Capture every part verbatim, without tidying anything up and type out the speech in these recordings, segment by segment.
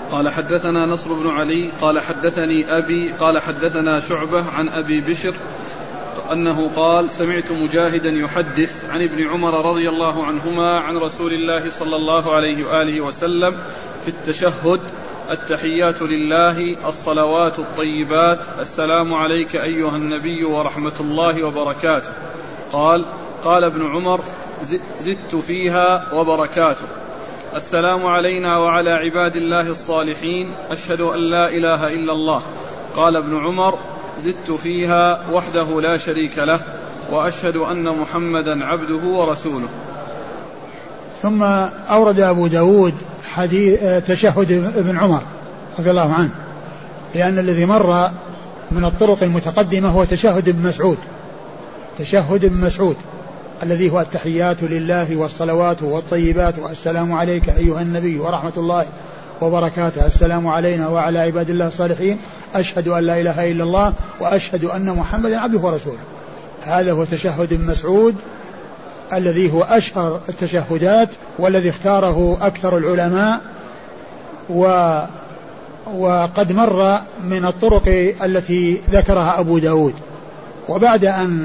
قال حدثنا نصر بن علي قال حدثني أبي قال حدثنا شعبة عن أبي بشر أنه قال سمعت مجاهدا يحدث عن ابن عمر رضي الله عنهما عن رسول الله صلى الله عليه وآله وسلم في التشهد: التحيات لله، الصلوات الطيبات، السلام عليك أيها النبي ورحمة الله وبركاته. قال قال ابن عمر: زدت فيها وبركاته. السلام علينا وعلى عباد الله الصالحين، أشهد أن لا إله إلا الله. قال ابن عمر: زدت فيها وحده لا شريك له، وأشهد أن محمدا عبده ورسوله. ثم أورد أبو داود حديث تشهد ابن عمر رضي الله عنه، لأن الذي مر من الطرق المتقدمة هو تشهد ابن مسعود تشهد ابن مسعود الذي هو التحيات لله والصلوات والطيبات والسلام عليك أيها النبي ورحمة الله وبركاته، السلام علينا وعلى عباد الله الصالحين، أشهد أن لا إله إلا الله وأشهد أن محمدا عبده ورسوله. هذا هو تشهد ابن مسعود الذي هو أشهر التشهدات والذي اختاره أكثر العلماء، و وقد مر من الطرق التي ذكرها أبو داود. وبعد أن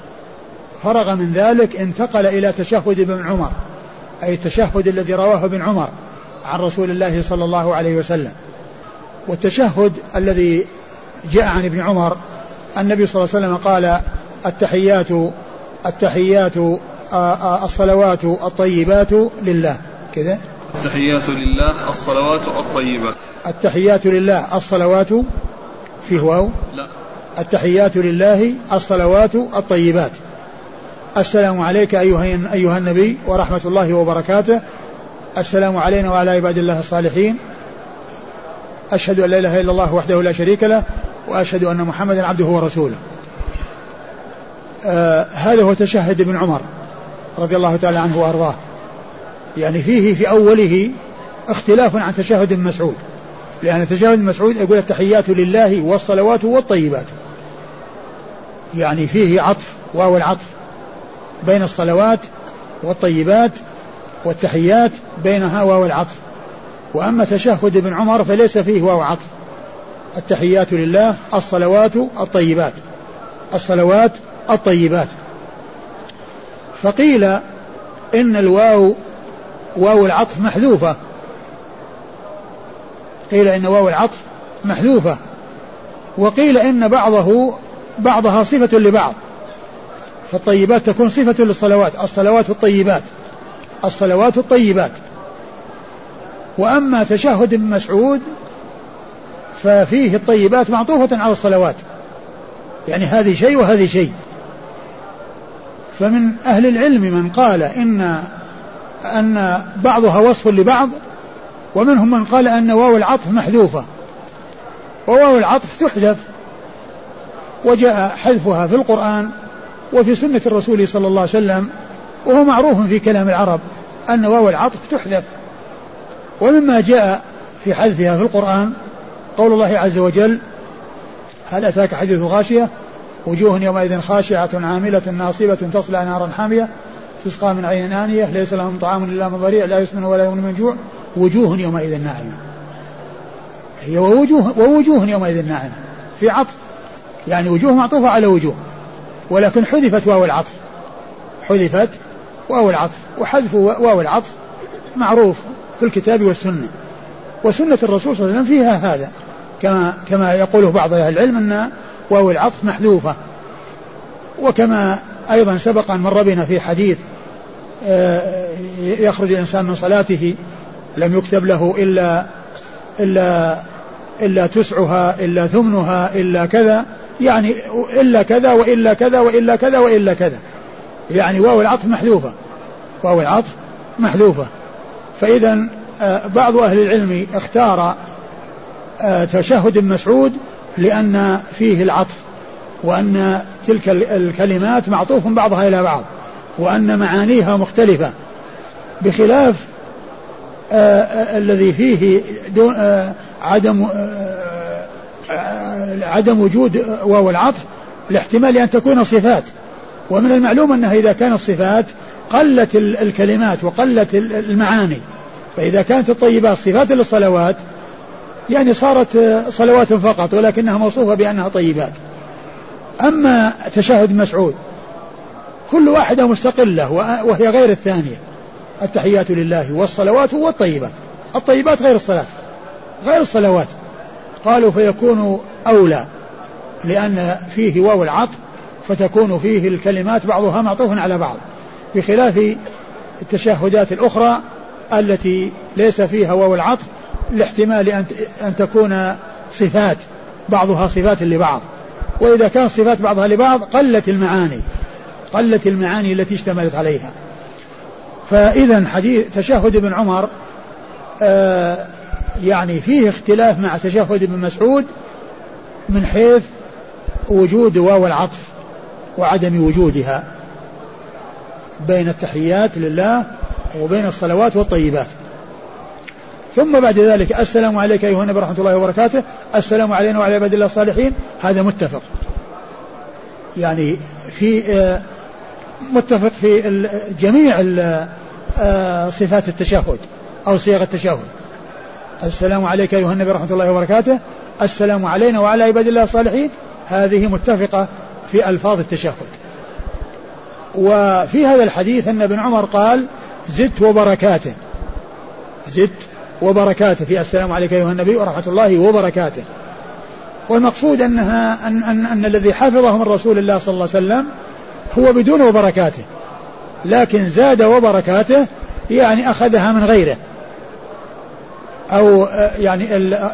فرغ من ذلك انتقل إلى تشهد ابن عمر، أي التشهد الذي رواه ابن عمر عن رسول الله صلى الله عليه وسلم. والتشهد الذي جاء عن ابن عمر النبي صلى الله عليه وسلم قال: التحيات التحيات الصلوات الطيبات لله، كذا التحيات لله الصلوات الطيبات التحيات لله الصلوات فيه واو لا التحيات لله الصلوات الطيبات، السلام عليك أيها, أيها النبي ورحمة الله وبركاته، السلام علينا وعلى عباد الله الصالحين، أشهد أن لا إله إلا الله وحده لا شريك له، وأشهد أن محمدا عبده ورسوله. آه هذا هو تشهد ابن عمر رضي الله تعالى عنه وأرضاه. يعني فيه في أوله اختلاف عن تشهد ابن مسعود، لأن تشهد ابن مسعود يقول التحيات لله والصلوات والطيبات، يعني فيه عطف، واو العطف بين الصلوات والطيبات والتحيات بينها واو العطف. وأما تشهد ابن عمر فليس فيه واو عطف، التحيات لله الصلوات الطيبات الصلوات الطيبات. فقيل إن الواو واو العطف محذوفة، قيل إن واو العطف محذوفة، وقيل إن بعضه بعضها صفة لبعض، فالطيبات تكون صفة للصلوات، الصلوات الطيبات الصلوات الطيبات. وأما تشهد ابن مسعود ففيه الطيبات معطوفة على الصلوات، يعني هذه شيء وهذه شيء. فمن أهل العلم من قال إن أن بعضها وصف لبعض، ومنهم من قال أن واو العطف محذوفة، وواو العطف تحذف، وجاء حذفها في القرآن وفي سنة الرسول صلى الله عليه وسلم، وهو معروف في كلام العرب أن واو العطف تحذف. ومما جاء في حذفها في القرآن قول الله عز وجل: هل أتاك حديث غاشية وجوه يومئذ خاشعة عاملة ناصبة تصلى نارا حامية تسقى من عين آنية ليس لهم طعام إلا من ضريع لا يسمن ولا يغني من جوع وجوه يومئذ ناعمة. هي ووجوه, ووجوه يومئذ ناعمة في عطف، يعني وجوه معطوفة على وجوه، ولكن حذفت واو العطف حذفت واو العطف وحذف واو العطف معروف في الكتاب والسنة، وسنة الرسول صلى الله عليه وسلم فيها هذا، كما كما يقوله بعض أهل العلم أن واو العطف محذوفة. وكما أيضا سبق أن مر بنا في حديث يخرج الإنسان من صلاته لم يكتب له إلا إلا إلا تسعها إلا ثمنها إلا كذا، يعني إلا كذا وإلا كذا وإلا كذا وإلا كذا، يعني واو العطف محذوفة واو العطف محذوفة. فإذا بعض أهل العلم اختار تشهد ابن مسعود لأن فيه العطف، وأن تلك الكلمات معطوف بعضها إلى بعض، وأن معانيها مختلفة، بخلاف الذي فيه دون عدم عدم وجود واو العطف لاحتمال أن تكون صفات، ومن المعلوم أنها إذا كانت صفات قلت الكلمات وقلت المعاني، فإذا كانت الطيبات صفات للصلوات يعني صارت صلوات فقط ولكنها موصوفة بأنها طيبات. أما تشهد مسعود كل واحدة مستقلة وهي غير الثانية، التحيات لله والصلوات والطيبات. الطيبات غير الصلاة غير الصلوات، قالوا فيكون أولى لأن فيه واو العطف فتكون فيه الكلمات بعضها معطوف على بعض، بخلاف التشهدات الأخرى التي ليس فيها واو العطف لاحتمال أن تكون صفات بعضها صفات لبعض، وإذا كان صفات بعضها لبعض قلت المعاني قلت المعاني التي اشتملت عليها. فإذا حديث تشهد ابن عمر آه يعني فيه اختلاف مع تشهد ابن مسعود من حيث وجود واو العطف وعدم وجودها بين التحيات لله وبين الصلوات والطيبات. ثم بعد ذلك السلام عليك أيها النبي ورحمة الله وبركاته، السلام علينا وعلى عباد الله الصالحين، هذا متفق يعني في متفق في جميع صفات التشهد أو صيغ التشهد. السلام عليك أيها النبي ورحمة الله وبركاته، السلام علينا وعلى عباد الله الصالحين، هذه متفقة في ألفاظ التشهد. وفي هذا الحديث أن ابن عمر قال زدت وبركاته، زدت وبركاته في السلام عليك أيها النبي ورحمة الله وبركاته. والمقصود أنها أن, أن, أن الذي حفظه من رسول الله صلى الله عليه وسلم هو بدون وبركاته، لكن زاد وبركاته يعني أخذها من غيره، أو يعني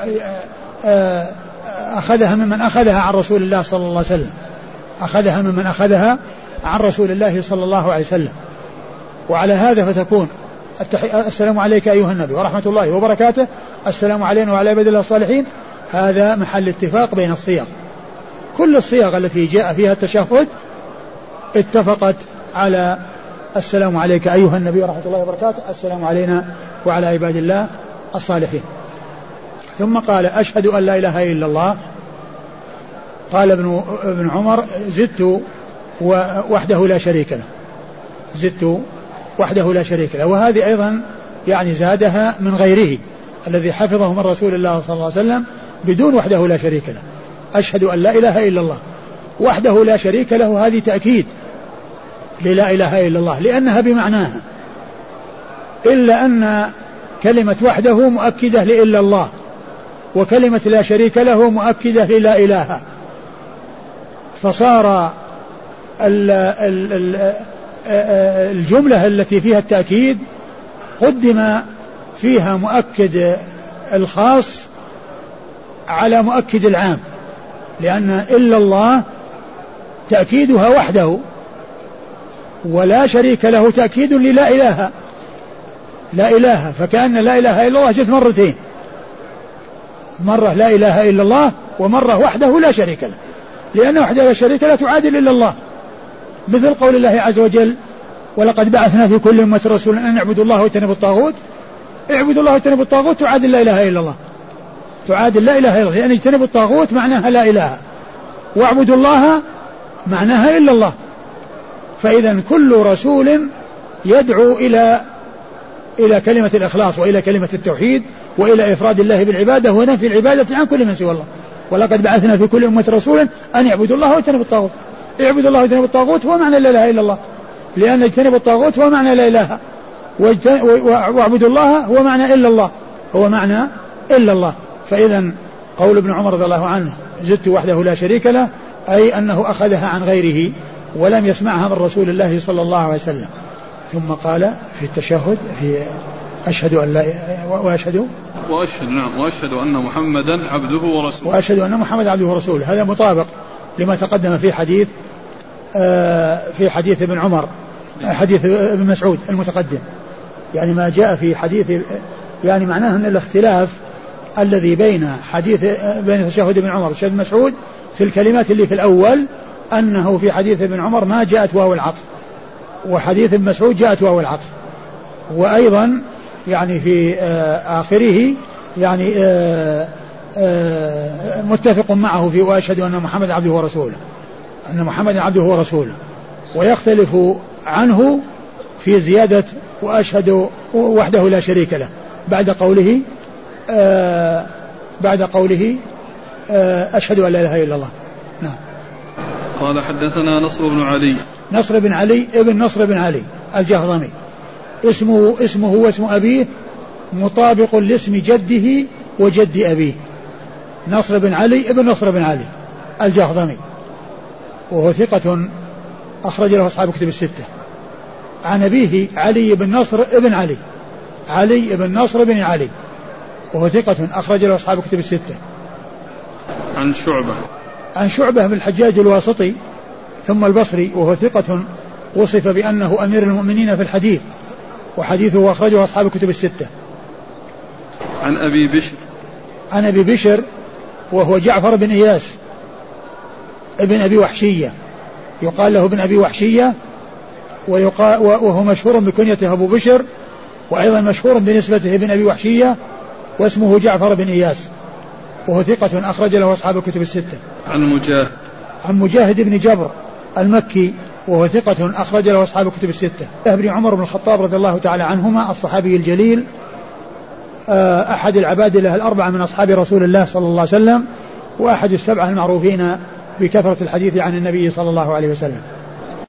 أخذها ممن أخذها عن رسول الله صلى الله عليه وسلم، أخذها ممن أخذها عن رسول الله صلى الله عليه وسلم. وعلى هذا فتكون السلام عليك أيها النبي ورحمة الله وبركاته، السلام علينا وعلى عباد الله الصالحين، هذا محل اتفاق بين الصيغ. كل الصيغ التي جاء فيها التشهد اتفقت على السلام عليك أيها النبي ورحمة الله وبركاته، السلام علينا وعلى عباد الله الصالحين. ثم قال أشهد أن لا إله إلا الله. قال ابن, ابن عمر زدت وحده لا شريك له، زدت وحده لا شريك له، وهذه أيضا يعني زادها من غيره الذي حفظه من رسول الله صلى الله عليه وسلم بدون وحده لا شريك له. أشهد أن لا إله إلا الله وحده لا شريك له، هذه تأكيد للا إله إلا الله لأنها بمعناها، إلا أن كلمة وحده مؤكدة لإلا الله، وكلمة لا شريك له مؤكدة للا إله، فصار الجملة التي فيها التأكيد قدم فيها مؤكد الخاص على مؤكد العام، لأن إلا الله تأكيدها وحده، ولا شريك له تأكيد للا إله، لا إله، فكأن لا إله إلا الله جت مرتين، مرة لا إله إلا الله ومرة وحده لا شريك له، لأن وحده لا شريك له تعادل إلا الله، مثل قول الله عز وجل ولقد بعثنا في كل أمة رسولا أن اعبدوا الله واجتنبوا الطاغوت. اعبدوا الله واجتنبوا الطاغوت تعادل لا إله إلا الله، تعادل لا إله إلا الله، لأن اجتنبوا الطاغوت معناها لا إله، واعبدوا الله معناها إلا الله. فإذا كل رسول يدعو إلى إلى كلمة الإخلاص وإلى كلمة التوحيد وإلى إفراد الله بالعبادة ونفي العبادة عن كل من سوى الله. ولقد بعثنا في كل أمة رسولا أن يعبدوا الله واجتنبوا الطاغوت. اعبدوا الله واجتنبوا الطاغوت هو معنى لا إله إلا الله، لأن اجتنبوا الطاغوت هو معنى لا إله، واعبدوا الله هو معنى إلا الله، هو معنى إلا الله. فإذا قول ابن عمر رضي الله عنه زدت وحده لا شريك له، أي أنه أخذها عن غيره ولم يسمعها من رسول الله صلى الله عليه وسلم. ثم قال في التشهد في أشهد أن لا وأشهد وأشهد نعم وأشهد أن محمدا عبده ورسوله وأشهد أن محمدا عبده ورسوله. هذا مطابق لما تقدم في حديث آه في حديث ابن عمر، حديث ابن مسعود المتقدم، يعني ما جاء في حديث، يعني معناه أن الاختلاف الذي بين حديث بين تشهد ابن عمر وتشهد مسعود في الكلمات اللي في الأول، أنه في حديث ابن عمر ما جاءت واو العطف، وحديث ابن مسعود جاءت واو العطف. وأيضا يعني في آه آخره يعني آه آه متفق معه في وأشهد أن محمد عبده ورسوله، أن محمد عبده ورسوله، ويختلف عنه في زيادة وأشهد وحده لا شريك له بعد قوله آه بعد قوله أشهد أن لا إله إلا الله. نعم. قال حدثنا نصر بن علي. نصر بن علي ابن نصر بن علي الجهضمي، اسمه اسمه واسم أبيه مطابق لاسم جده وجد أبيه، نصر بن علي ابن نصر بن علي الجهضمي، وهو ثقة أخرج له أصحاب كتب الستة. عن أبيه علي بن نصر ابن علي، علي بن نصر بن علي، وهو ثقة أخرج له أصحاب كتب الستة. عن شعبة. عن شعبة بن الحجاج الواسطي ثم البصري، وهو ثقة وصف بأنه أمير المؤمنين في الحديث، وحديثه أخرجه أصحاب الكتب الستة. عن أبي بشر. عن أبي بشر وهو جعفر بن إياس ابن أبي وحشية، يقال له ابن أبي وحشية، وهو مشهور بكنيته أبو بشر، وأيضا مشهور بنسبته ابن أبي وحشية، واسمه جعفر بن إياس، وهو ثقة أخرج له أصحاب الكتب الستة. عن مجاهد. عن مجاهد بن جبر المكي، وهو ثقة أخرج له أصحاب الكتب الستة. ابن عمر بن الخطاب رضي الله تعالى عنهما الصحابي الجليل، أحد العبادلة الأربعة من أصحاب رسول الله صلى الله عليه وسلم، وأحد السبعة المعروفين بكثرة الحديث عن النبي صلى الله عليه وسلم.